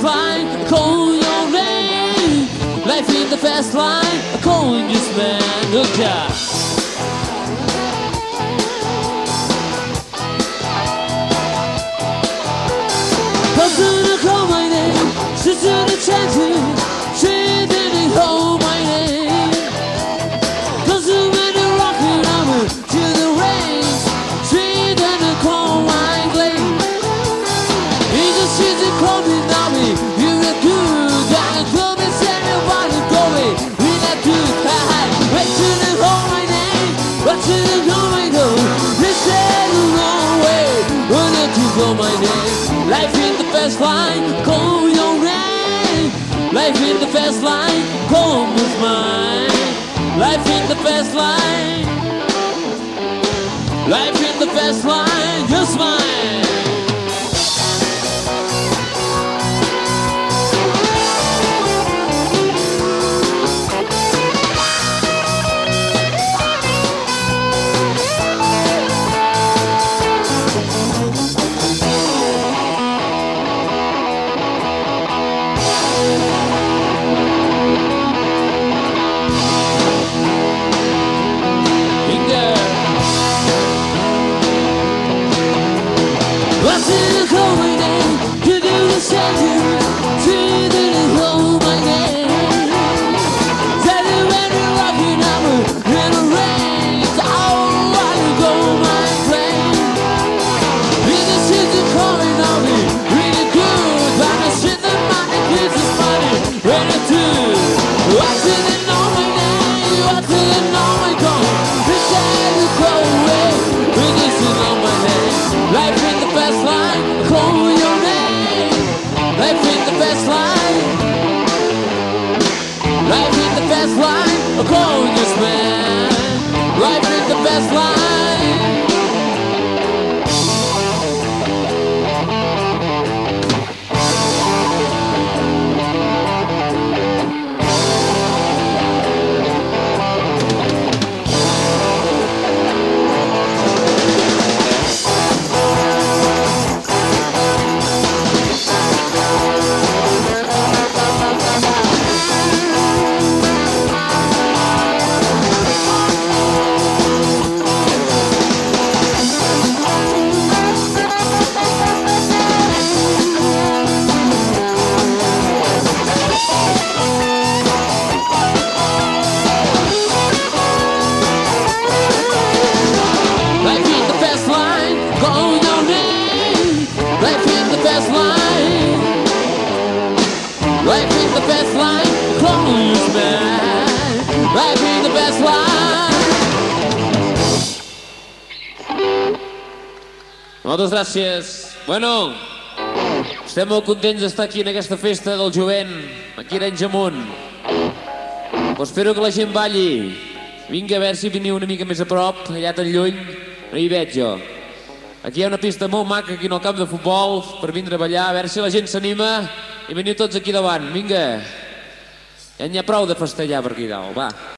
fast line, calling your name. Life in the fast line, calling this man. Look out. Personal call my name, sister the chances, she didn't hold my name. Cause when you're rocking over to the range, she didn't call my name. He just she's a clubbing dummy, you're a good, and a club is anybody going, we not good, haha. But she didn't call my name, but she didn't call my name. They said no way, when you call my name. Life in the fast line, call your name. Life in the fast line, call was mine. Life in the fast line. Life in the fast line, just mine. What's in the call my name? You do the same. She didn't hold my name. Tell you when you're rocking up in the rain. Oh, I go my plane. Really shit you calling on me, really good. But I shit the money, kids is money, ready to. What's in the know my name? What's in the know my call? The day you go away. Really shit on my name. Life in the fast line, call your name. Life in the fast line. Life in the fast line, call this man. Life in the fast line. Life in the best line, close man. Life in the best line. Moltes gràcies. Bueno, estem molt contents d'estar aquí en aquesta festa del jovent, aquí a Arenys Amunt. Però espero que la gent balli. Vinga, a veure si veniu una mica més a prop, allà tan lluny, no hi veig jo. Aquí hi ha una pista molt maca aquí en el camp de futbol per vindre a ballar, a veure si la gent s'anima i veniu tots aquí davant, vinga. Ja n'hi ha prou de festejar per aquí dalt, va.